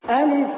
ألف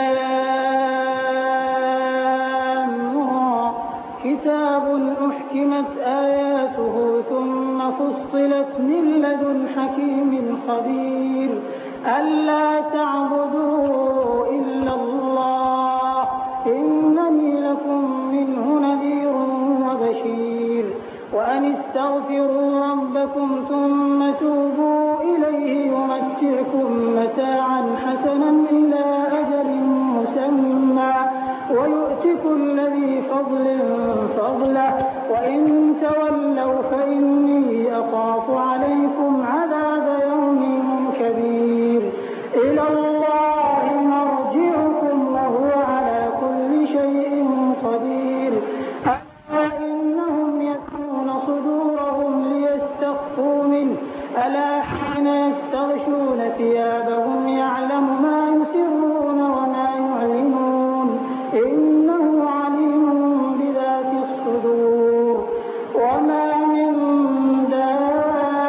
لام را. كتاب أحكمت آياته ثم فصلت من لدن حكيم خبير ألا تعبدوا إلا الله إنني لكم منه نذير وبشير وأن استغفروا ربكم ثم توبوا إليه يمتعكم متاعا حسنا إلى أجل مسمى ويؤت كل ذي فضل فضله وإن تولوا فإني أخاف عليكم عذاب يوم كبير إلى الله مرجعكم وهو على كل شيء قدير ألا إنهم يثنون صدورهم ليستخفوا منه ألا حين يستغشون ثيابهم يعلم ما يسرون وما يعلنون إنه عليم بذات الصدور وما من دابة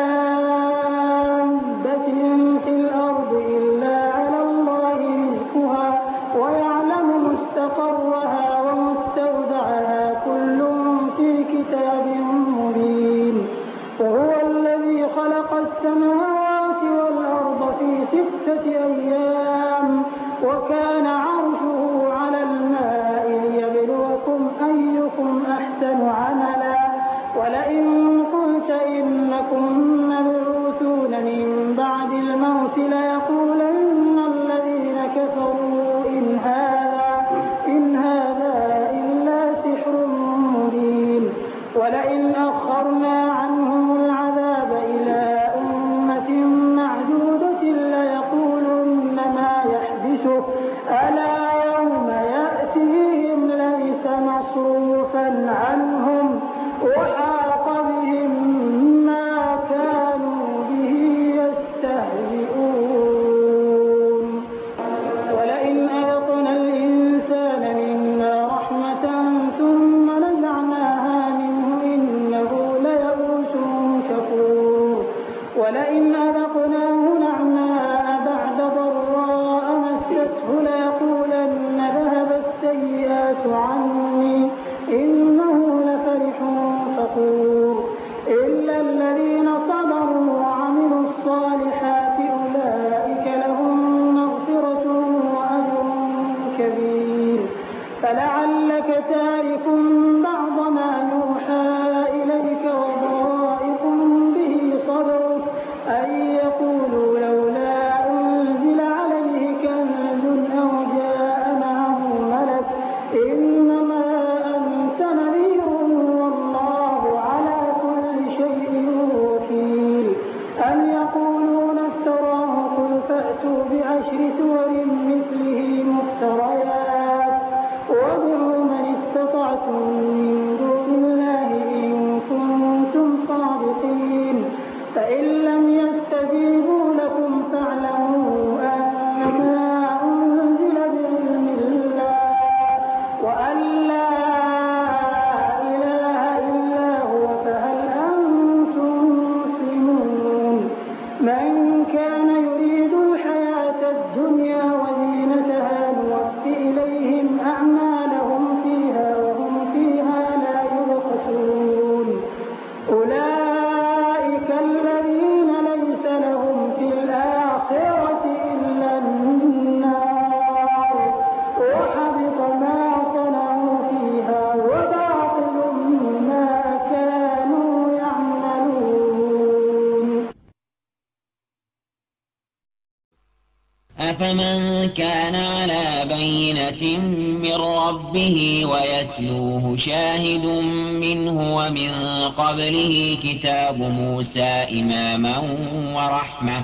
في الأرض إلا على الله رزقها ويعلم مستقرها ومستودعها كل في كتاب مبين وهو الذي خلق السماوات والأرض في 6 أيام وكان عرشه على الماء ليبلوكم أيكم أحسن عملا ولئن قلت إنكم مبعوثون من بعد الموت ليقولن الذين كفروا إن هذا إلا سحر مبين ولئن أخرنا عنهم العذاب إلى أمة معدودة ليقولن ما يحدثه ألا يوم يأتيهم ليس مصروفا عنهم وحاق بهم ما كانوا به يستهزئون ولئن أذقنا الإنسان منا رحمة ثم نزعناها منه إنه ليئوس كفور ولئن أذقناه نعماء بعد ضراء مسته ليقولن ذهب السيئات عني إنه لفرح فخور إلا الذين صبروا وعملوا الصالحات أولئك لهم مغفرة وأجر كبير فلعلك تارك بعض ما يوحى إليك وضائق به صدرك أن يقولوا لولا أنزل عليه كنز أو جاء معه ملك إنما أنت نذير والله على كل شيء وكيل أم يقولون افتراه قل فأتوا ب10 سور مثله مفتريات وادعوا من استطعتم من دون الله إن كنتم صادقين فإن لم يستجيبوا لكم فاعلموا أنما أنزل بعلم الله وأن لا إله إلا هو فهل أنتم مسلمون من كان يريد الحياة الدنيا وزينتها نوفي إليهم أعمالهم فيها وهم فيها لا يبخسون أولئك الذين ليس لهم في الآخرة إلا النار وحبط ما صنعوا فيها وباطل ما كانوا يعملون. أفمن كان على بينة من ربه ويتلوه شاهد منه ومن قبله كتاب موسى إماما ورحمة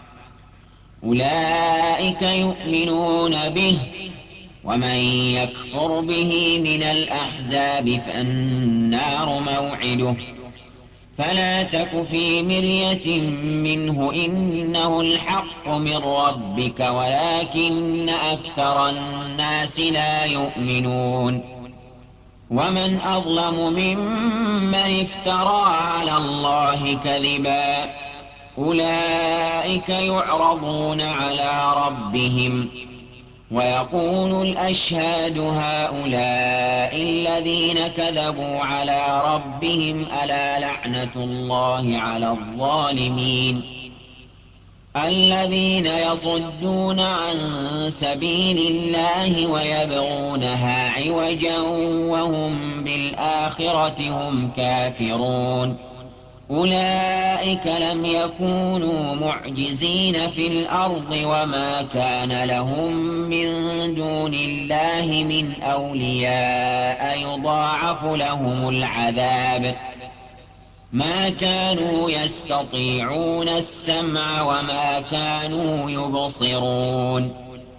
أولئك يؤمنون به ومن يكفر به من الأحزاب فالنار موعده فلا تك في مرية منه إنه الحق من ربك ولكن أكثر الناس لا يؤمنون ومن أظلم ممن افترى على الله كذبا أولئك يعرضون على ربهم ويقول الأشهاد هؤلاء الذين كذبوا على ربهم ألا لعنة الله على الظالمين الذين يصدون عن سبيل الله ويبغونها عوجا وهم بالآخرة هم كافرون أولئك لم يكونوا معجزين في الأرض وما كان لهم من دون الله من أولياء يضاعف لهم العذاب ما كانوا يستطيعون السمع وما كانوا يبصرون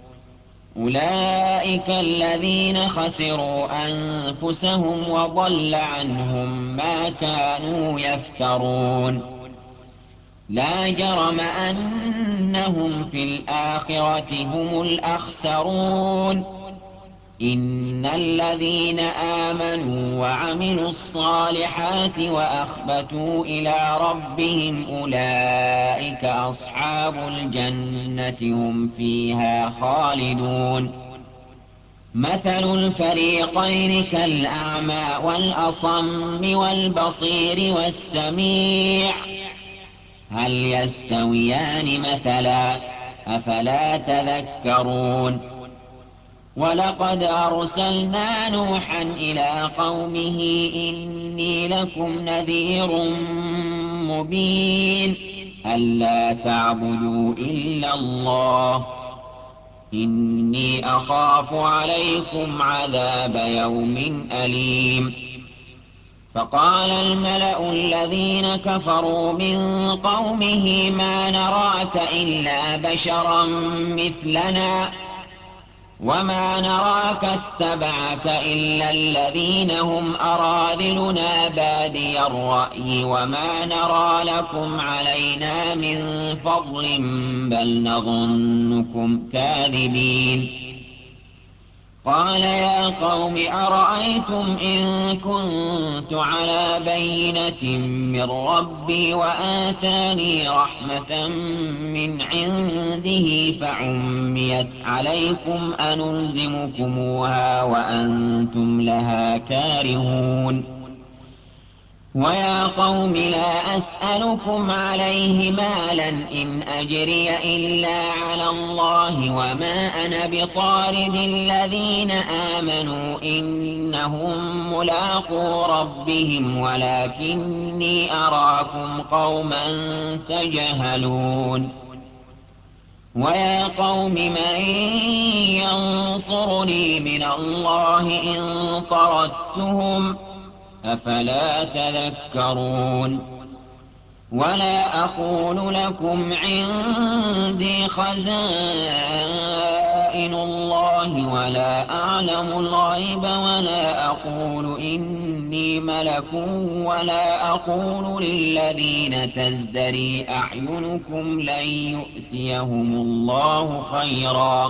أولئك الذين خسروا أنفسهم وضل عنهم ما كانوا يفترون لا جرم أنهم في الآخرة هم الأخسرون إن الذين آمنوا وعملوا الصالحات وأخبتوا إلى ربهم أولئك أصحاب الجنة هم فيها خالدون مثل الفريقين كالأعمى والأصم والبصير والسميع هل يستويان مثلا أفلا تذكرون ولقد أرسلنا نوحا إلى قومه إني لكم نذير مبين ألا تعبدوا إلا الله إني أخاف عليكم عذاب يوم أليم فقال الملأ الذين كفروا من قومه ما نراك إلا بشرا مثلنا وما نراك اتبعك إلا الذين هم أراذلنا بادي الرأي وما نرى لكم علينا من فضل بل نظنكم كاذبين قال يا قوم أرأيتم إن كنت على بينة من ربي وآتاني رحمة من عنده فعميت عليكم أنلزمكموها وأنتم لها كارهون ويا قوم لا أسألكم عليه مالا إن أجري إلا على الله وما أنا بطارد الذين آمنوا إنهم ملاقو ربهم ولكني أراكم قوما تجهلون ويا قوم من ينصرني من الله إن طردتهم أفلا تذكرون ولا أقول لكم عندي خزائن الله ولا أعلم الغيب ولا أقول إني ملك ولا أقول للذين تزدري أعينكم لن يؤتيهم الله خيرا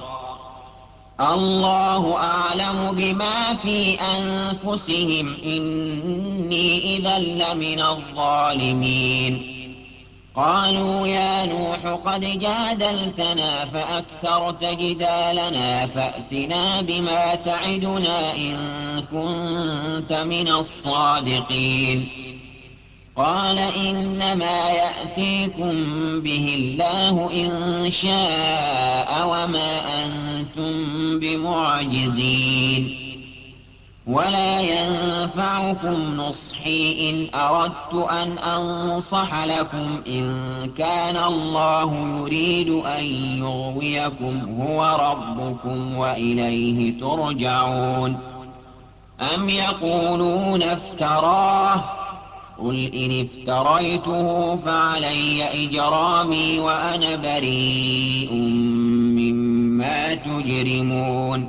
الله أعلم بما في أنفسهم إني إذا لمن الظالمين قالوا يا نوح قد جادلتنا فأكثرت جدالنا فأتنا بما تعدنا إن كنت من الصادقين قال إنما يأتيكم به الله إن شاء وما أنتم بمعجزين ولا ينفعكم نصحي إن أردت أن أنصح لكم إن كان الله يريد أن يغويكم هو ربكم وإليه ترجعون أم يقولون افتراه قل إن افتريته فعلي إجرامي وأنا بريء مما تجرمون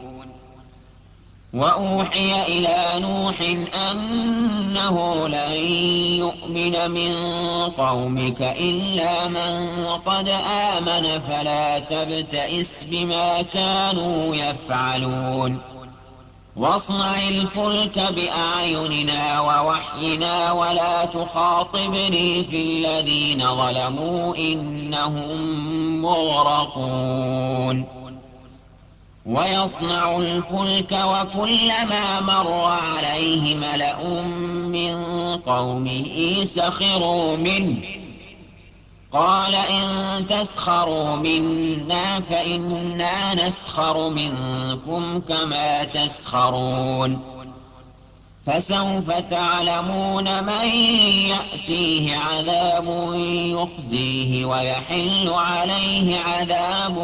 وأوحي إلى نوح أنه لن يؤمن من قومك إلا من قد آمن فلا تبتئس بما كانوا يفعلون واصنع الفلك بأعيننا ووحينا ولا تخاطبني في الذين ظلموا إنهم مغرقون ويصنع الفلك وكلما مر عليه ملأ من قومه سخروا منه قال إن تسخروا منا فإنا نسخر منكم كما تسخرون فسوف تعلمون من يأتيه عذاب يخزيه ويحل عليه عذاب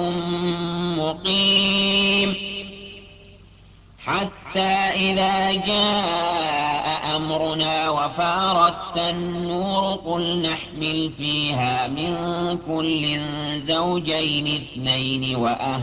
مقيم حتى إذا جاء أمرنا وفارت النور قل نحمل فيها من كل زوجين اثنين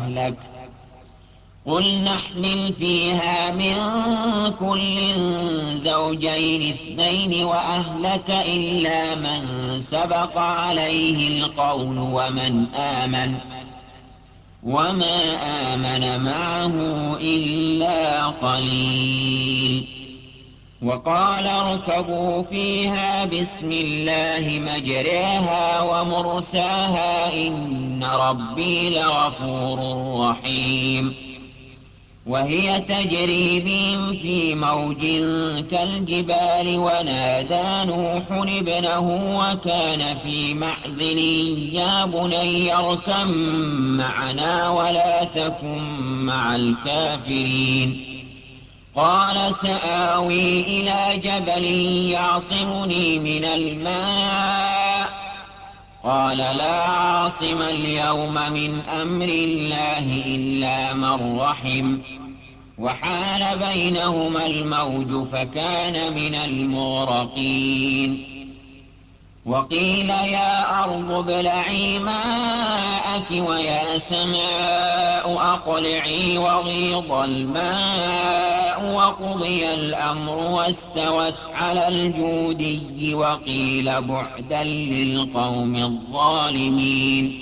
وأهلك إلا من سبق عليه القول ومن آمن وما آمن معه إلا قليل وقال اركبوا فيها بسم الله مجريها ومرساها إن ربي لغفور رحيم وهي تجري بهم في موج كالجبال ونادى نوح ابنه وكان في معزل يا بني اركب معنا ولا تكن مع الكافرين قال سآوي إلى جبل يعصمني من الماء قال لا عاصم اليوم من أمر الله إلا من رحم وحال بينهما الموج فكان من المغرقين وقيل يا أرض ابلعي ماءك ويا سماء أقلعي وغيض الماء وقضي الأمر واستوت على الجودي وقيل بعدا للقوم الظالمين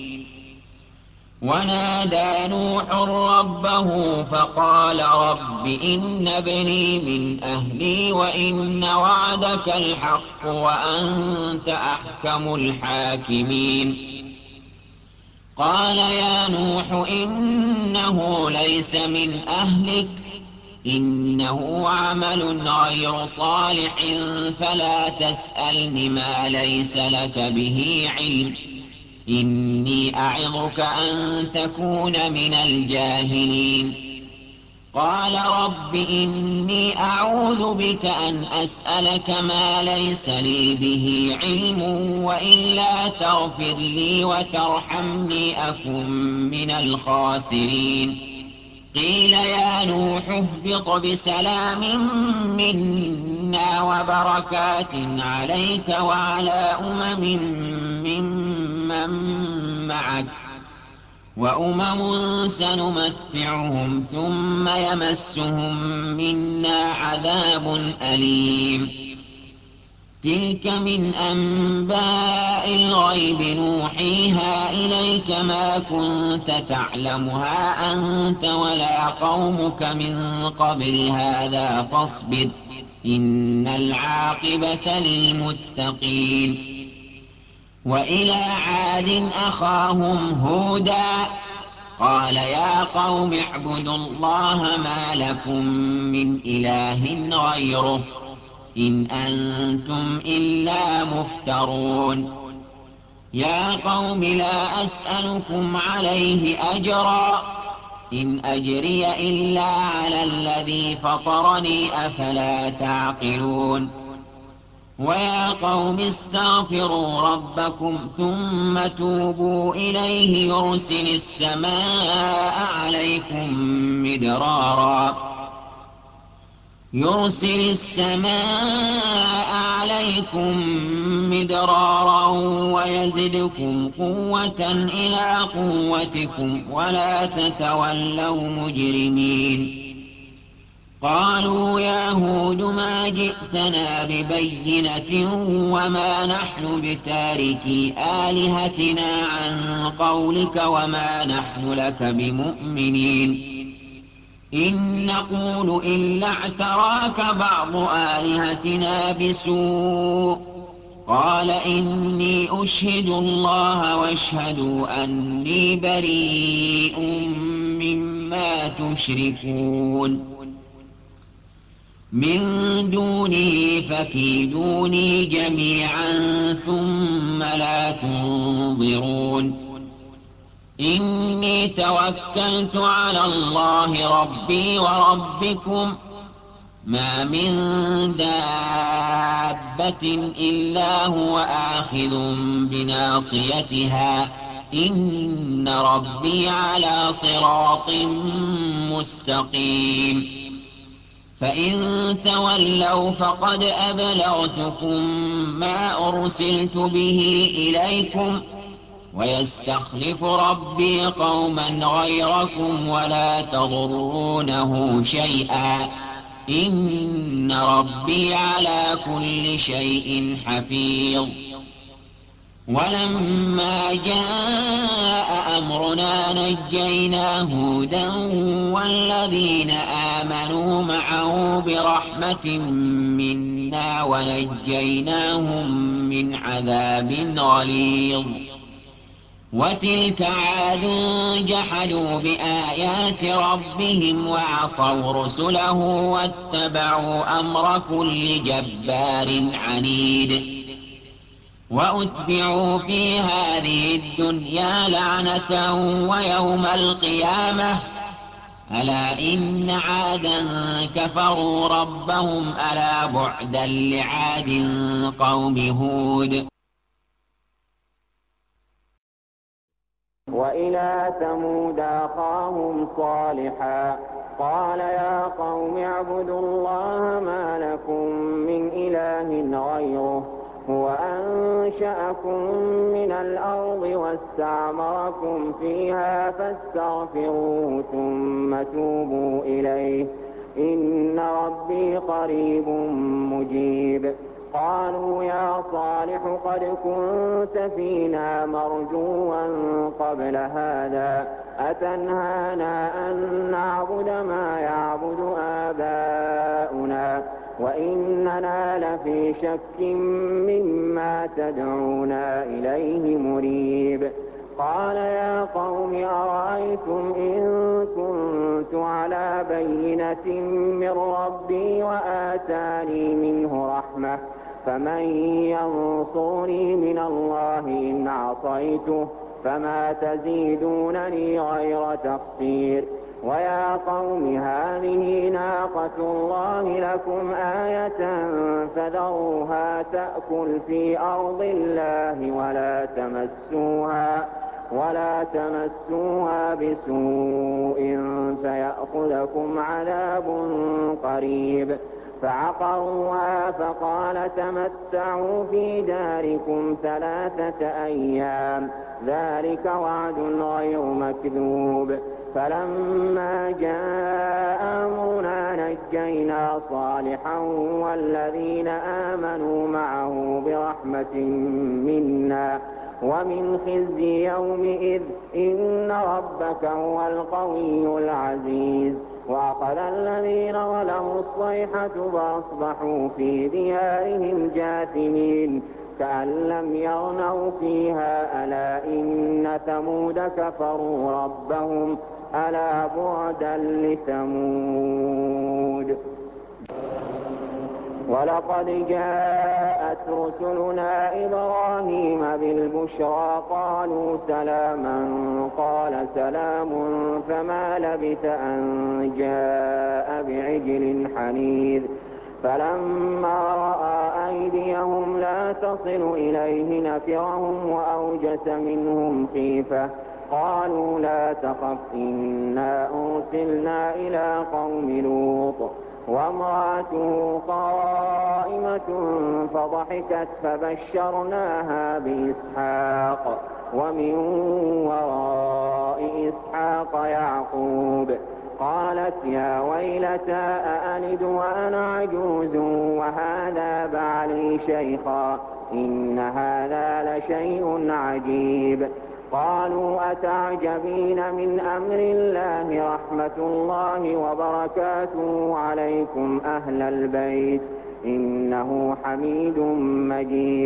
ونادى نوح ربه فقال رب إن ابني من أهلي وإن وعدك الحق وأنت أحكم الحاكمين قال يا نوح إنه ليس من أهلك إنه عمل غير صالح فلا تسألن ما ليس لك به علم إني أعظك أن تكون من الجاهلين قال رب إني أعوذ بك أن أسألك ما ليس لي به علم وإلا تغفر لي وترحمني أكن من الخاسرين قيل يا نوح اهبط بسلام منا وبركات عليك وعلى ممن معك وأمم سنمتعهم ثم يمسهم منا عذاب أليم تلك من أنباء الغيب نوحيها إليك ما كنت تعلمها أنت ولا قومك من قبل هذا فاصبر إن العاقبة للمتقين وإلى عاد أخاهم هودا قال يا قوم اعبدوا الله ما لكم من إله غيره إن أنتم إلا مفترون يا قوم لا أسألكم عليه أجرا إن أجري إلا على الذي فطرني أفلا تعقلون ويا قوم استغفروا ربكم ثم توبوا إليه يرسل السماء عليكم مدرارا ويزدكم قوة إلى قوتكم ولا تتولوا مجرمين قالوا يا هود ما جئتنا ببينة وما نحن بتاركي آلهتنا عن قولك وما نحن لك بمؤمنين إن نقول إلا اعتراك بعض آلهتنا بسوء قال إني أشهد الله واشهدوا أني بريء مما تشركون من دونه فكيدوني جميعا ثم لا تنظرون إني توكلت على الله ربي وربكم ما من دابة إلا هو آخذ بناصيتها إن ربي على صراط مستقيم فإن تولوا فقد أبلغتكم ما أرسلت به إليكم ويستخلف ربي قوما غيركم ولا تضرونه شيئا إن ربي على كل شيء حفيظ ولما جاء أمرنا نجينا هودا والذين آمنوا معه برحمة منا ونجيناهم من عذاب غليظ وتلك عاد جحدوا بآيات ربهم وعصوا رسله واتبعوا أمر كل جبار عنيد وأتبعوا في هذه الدنيا لعنة ويوم القيامة ألا إن عادا كفروا ربهم ألا بعدا لعاد قوم هود وإلى ثمود أخاهم صالحا قال يا قوم اعبدوا الله ما لكم من إله غيره هو أنشأكم من الأرض واستعمركم فيها فاستغفروه ثم توبوا إليه إن ربي قريب مجيب قالوا يا صالح قد كنت فينا مرجوا قبل هذا أتنهانا أن نعبد ما يعبد آباؤنا وإننا لفي شك مما تدعونا إليه مريب قال يا قوم أرأيتم إن كنت على بينة من ربي وآتاني منه رحمة فمن ينصرني من الله إن عصيته فما تزيدونني غير تقصير ويا قوم هذه ناقة الله لكم آية فذروها تأكل في أرض الله ولا تمسوها بسوء فيأخذكم عذاب قريب فعقروها فقال تمتعوا في داركم 3 أيام ذلك وعد غير مكذوب فلما جاء أمرنا نجينا صالحا والذين آمنوا معه برحمة منا ومن خزي يومئذ إن ربك هو القوي العزيز وأخذ الذين ظلموا الصيحة فأصبحوا في ديارهم جاثمين كأن لم يغنوا فيها ألا إن ثمود كفروا ربهم ألا بعدا لثمود ولقد جاءت رسلنا إبراهيم بالبشرى قالوا سلاما قال سلام فما لبث أن جاء بعجل حنيذ فلما رأى أيديهم لا تصل إليه نكرهم وأوجس منهم خيفة قالوا لا تخف إنا أرسلنا إلى قوم لوط وامرأته قائمة فضحكت فبشرناها بإسحاق ومن وراء إسحاق يعقوب قالت يا ويلتى أألد وأنا عجوز وهذا بعلي شيخا إن هذا لشيء عجيب قالوا أتعجبين من أمر الله رحمة الله وبركاته عليكم أهل البيت إنه حميد مجيد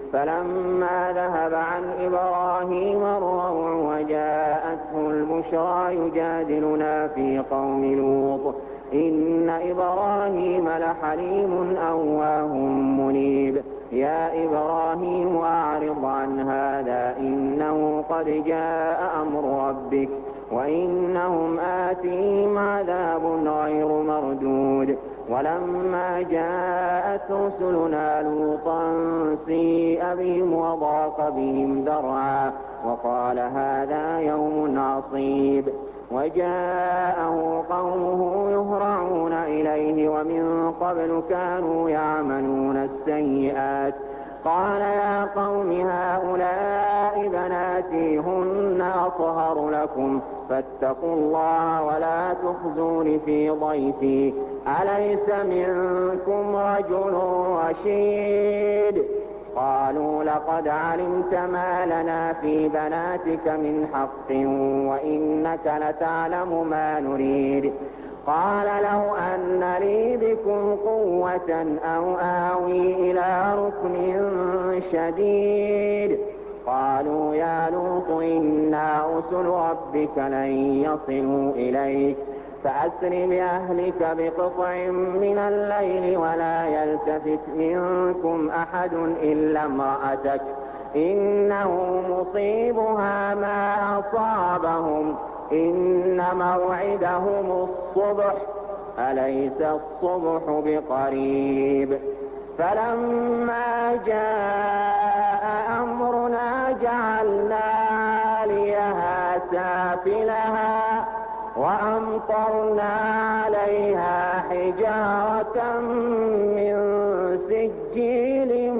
فلما ذهب عن إبراهيم الروع وجاءته البشرى يجادلنا في قوم لوط إن إبراهيم لحليم أواه منيب يا إبراهيم أعرض عن هذا إنه قد جاء أمر ربك وإنهم آتيهم عذاب غير مردود ولما جاءت رسلنا لوطا سيء بهم وضاق بهم ذرعا وقال هذا يوم عصيب وجاءه قومه يهرعون إليه ومن قبل كانوا يعملون السيئات قال يا قوم هؤلاء بناتي هن أطهر لكم فاتقوا الله ولا تخزون في ضيفي أليس منكم رجل رشيد قالوا لقد علمت ما لنا في بناتك من حق وإنك لتعلم ما نريد قال لو أن لي بكم قوة أو آوي إلى ركن شديد قالوا يا لوط إنا رسل ربك لن يصلوا إليك فأسر بأهلك بقطع من الليل ولا يلتفت منكم أحد إلا امرأتك إنه مصيبها ما أصابهم إن موعدهم الصبح أليس الصبح بقريب فلما جاء أمرنا جعلنا عاليها سافلها وأمطرنا عليها حجارة من سجيل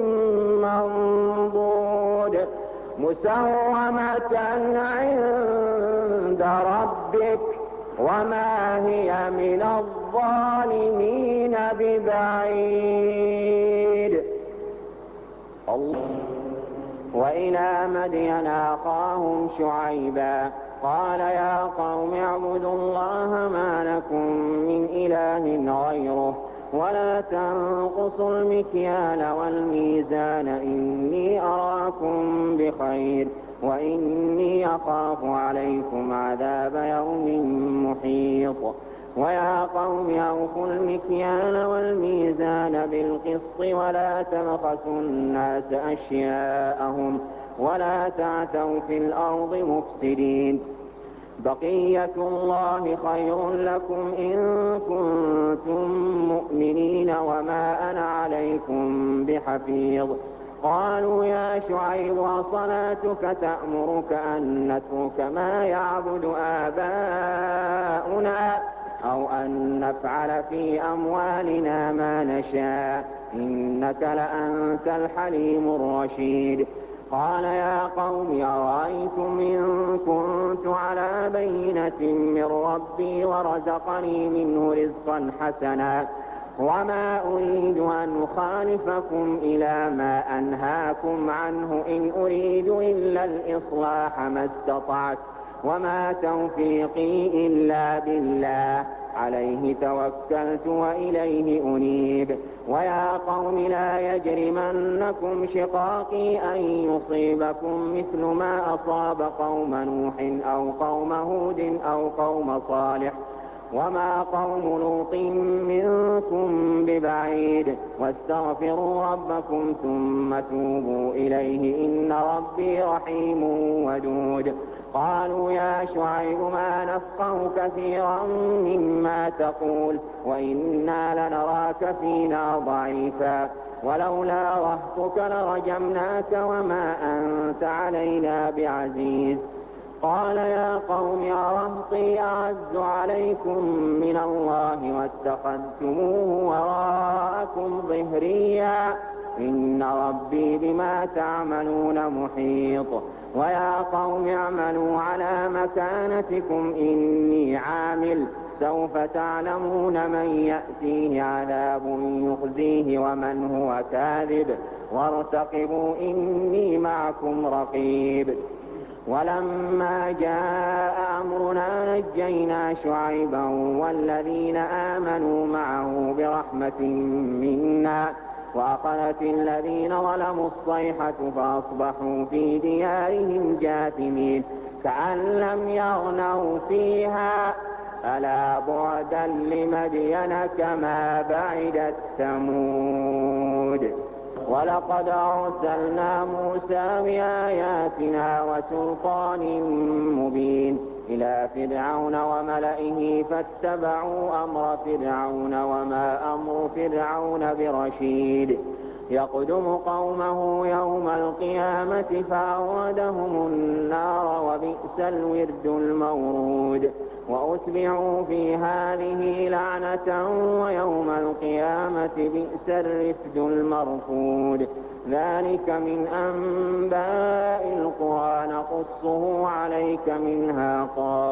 منضود مسومة عند ربك وما هي من الظالمين ببعيد وإلى مدين أخاهم شعيبا قال يا قوم اعبدوا الله ما لكم من إله غيره ولا تنقصوا المكيال والميزان إني أراكم بخير وإني أخاف عليكم عذاب يوم محيط ويا قوم أوفوا المكيال والميزان بالقسط ولا تبخسوا الناس أشياءهم ولا تعثوا في الأرض مفسدين بقية الله خير لكم إن كنتم مؤمنين وما أنا عليكم بحفيظ قالوا يا شعيب وصلاتك تأمرك أن نترك ما يعبد آباؤنا أو أن نفعل في أموالنا ما نشاء إنك لأنت الحليم الرشيد قال يا قوم أرأيتم إن كنت على بينة من ربي ورزقني منه رزقا حسنا وما أريد أن أخالفكم إلى ما أنهاكم عنه إن أريد إلا الإصلاح ما استطعت وما توفيقي إلا بالله عليه توكلت وإليه أنيب ويا قوم لا يجرمنكم شقاقي أن يصيبكم مثل ما أصاب قوم نوح أو قوم هود أو قوم صالح وما قوم لوط منكم ببعيد واستغفروا ربكم ثم توبوا إليه إن ربي رحيم ودود قالوا يا شعيب ما نفقه كثيرا مما تقول وإنا لنراك فينا ضعيفا ولولا رهطك لرجمناك وما أنت علينا بعزيز قال يا قوم أرهطي أعز عليكم من الله واتخذتموه وراءكم ظهريا إن ربي بما تعملون محيط ويا قوم اعملوا على مكانتكم إني عامل سوف تعلمون من يأتيه عذاب يخزيه ومن هو كاذب وارتقبوا إني معكم رقيب ولما جاء أمرنا نجينا شعيبا والذين آمنوا معه برحمة منا وأخذت الذين ظلموا الصيحة فأصبحوا في ديارهم جاثمين كأن لم يغنوا فيها ألا بعدا لمدين كما بعدت ثمود. ولقد أرسلنا موسى بآياتنا وسلطان مبين إلى فرعون وملئه فاتبعوا أمر فرعون وما أمر فرعون برشيد يقدم قومه يوم القيامة فأوردهم النار وبئس الورد المورود. وأتبعوا في هذه لعنة ويوم القيامة بئس الرفد المرفود. ذلك من أنباء القرى نقصه عليك منها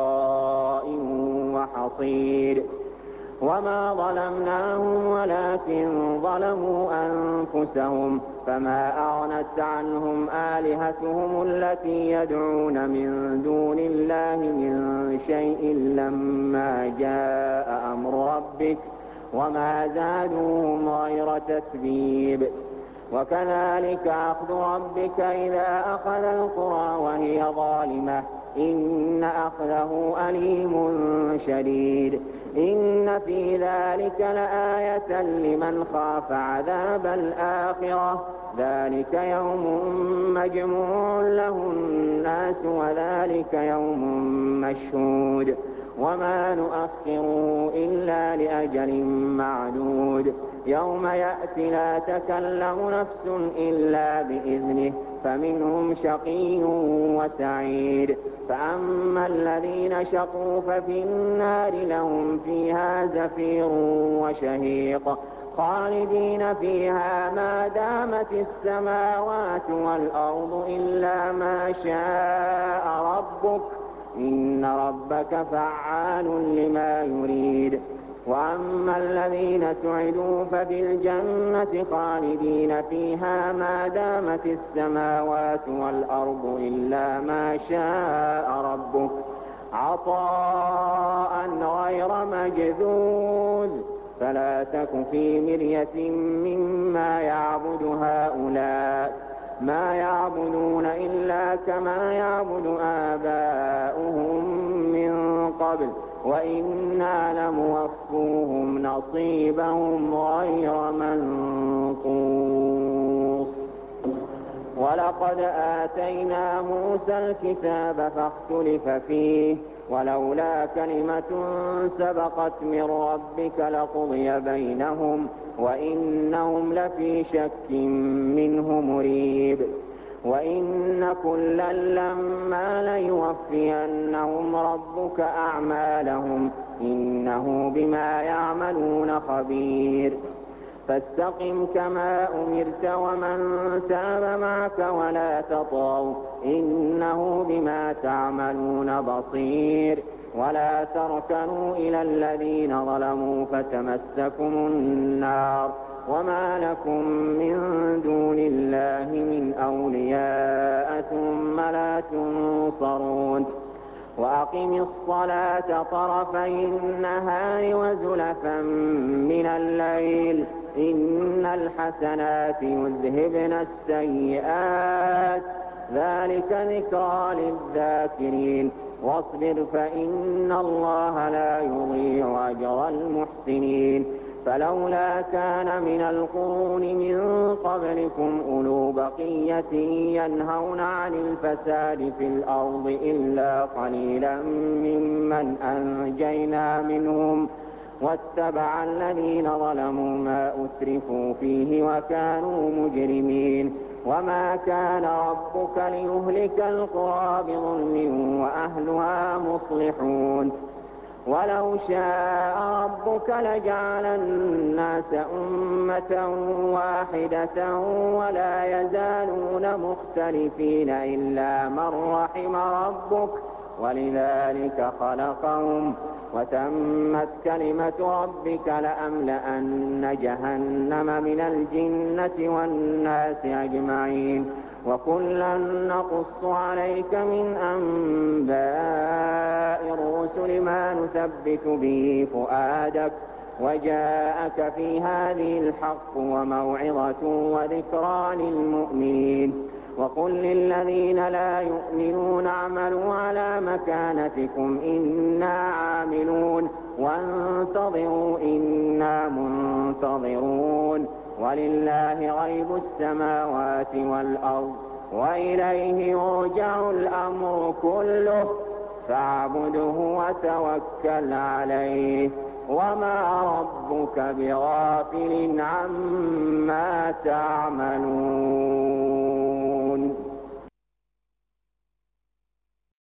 قائم وحصيد. وما ظلمناهم ولكن ظلموا أنفسهم فما أغنت عنهم آلهتهم التي يدعون من دون الله من شيء لما جاء أمر ربك وما زادوهم غير تتبيب. وكذلك أخذ ربك إذا أخذ القرى وهي ظالمة إن أخذه أليم شديد. إن في ذلك لآية لمن خاف عذاب الآخرة ذلك يوم مجموع له الناس وذلك يوم مشهود وما نؤخره إلا لأجل معدود. يوم يأتي لا تكلم نفس إلا بإذنه فمنهم شقي وسعيد. فأما الذين شقوا ففي النار لهم فيها زفير وشهيق خالدين فيها ما دامت السماوات والأرض إلا ما شاء ربك إن ربك فعال لما يريد. وأما الذين سعدوا ففي الجنة خالدين فيها ما دامت السماوات والأرض إلا ما شاء ربك عطاء غير مجذوذ. فلا تك في مرية مما يعبد هؤلاء ما يعبدون إلا كما يعبد آباؤهم من قبل وإنا لموفوهم نصيبهم غير منقوص. ولقد آتينا موسى الكتاب فاختلف فيه ولولا كلمة سبقت من ربك لقضي بينهم وإنهم لفي شك منه مريب. وإن كلا لما ليوفينهم ربك أعمالهم إنه بما يعملون خبير. فاستقم كما أمرت ومن تاب معك ولا تطغوا إنه بما تعملون بصير. ولا تركنوا إلى الذين ظلموا فتمسكم النار وما لكم من دون الله من أولياء ثم لا تنصرون. وأقم الصلاة طرفي النهار وزلفا من الليل إن الحسنات يذهبن السيئات ذلك ذكرى للذاكرين. واصبر فإن الله لا يضيع أجر المحسنين. فلولا كان من القرون من قبلكم أولو بقية ينهون عن الفساد في الأرض إلا قليلا ممن أنجينا منهم واتبع الذين ظلموا ما أترفوا فيه وكانوا مجرمين. وما كان ربك ليهلك القرى بظلم وأهلها مصلحون. ولو شاء ربك لجعل الناس أمة واحدة ولا يزالون مختلفين إلا من رحم ربك ولذلك خلقهم وتمت كلمة ربك لأملأن جهنم من الجنة والناس أجمعين. وكلا نقص عليك من أنباء الرسل ما نثبت به فؤادك وجاءك في هذه الحق وموعظة وذكرى للمؤمنين وقل للذين لا يؤمنون اعملوا على مكانتكم إنا عاملون وانتظروا إنا منتظرون ولله غيب السماوات والأرض وإليه يرجع الأمر كله فاعبده وتوكل عليه وما ربك بغافل عما تعملون